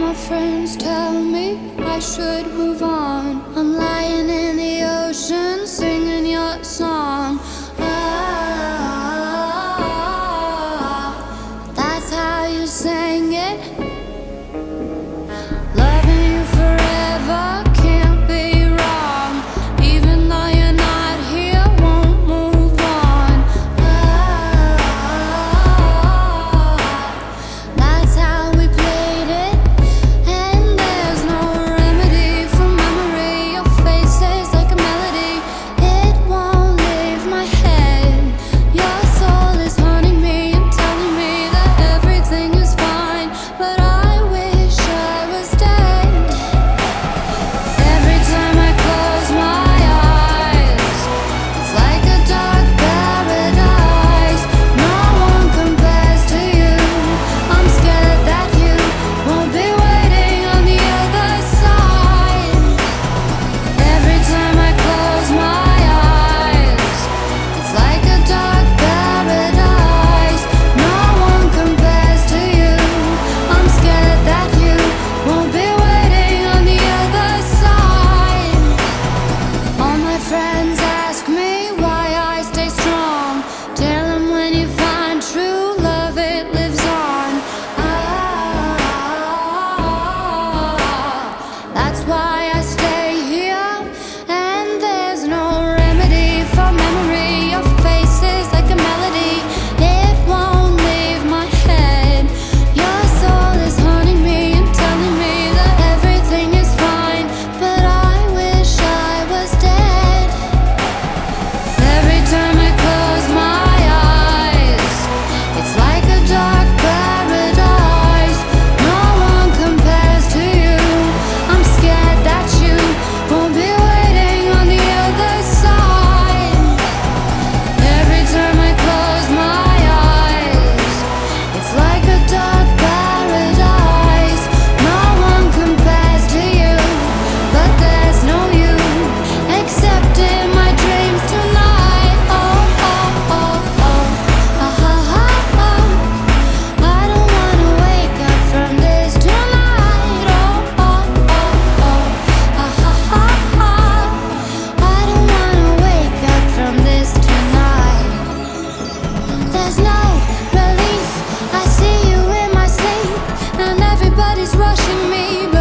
my friends tell me I should move on. I'm lying in the ocean singing your song. That's how you sang it. Loving you forever can't be wrong. Even though you're not here, won't move on. That's how we played it. And there's no remedy for memory. Your face is like a melody. It won't leave my head. Your soul is haunting me and telling me that everything is fine, but I wish I was dead. Every time I close my eyes, it's like a dark paradise. No one compares to you. I'm scared that you won't be waiting on the other side. Every time I close my eyes, it's like a dark paradise. No one compares to you. I'm scared that you won't be waiting on the other side. All my friends ask me why I stay strong. Tell them when you find true love, it lives on. That's why I stay here. And there's no remedy for memory. Your face is like a melody. It won't leave my head. Your soul is haunting me and telling me that everything is fine, but I wish I was dead. Every time I close my eyes, it's like a dark paradise. No one compares to you. I'm scared that you won't be waiting on the other side. Every time I close my eyes, it's like a dark paradise. No one compares to you, but there's no you except in my dreams tonight. Oh, oh, oh, oh, ah, ah, ah, ah. I don't wanna wake up from this tonight. Oh, oh, oh, oh, ah, ah, ah, ah. I don't wanna wake up from this tonight. There's no relief. I see you in my sleep, and everybody's rushing me.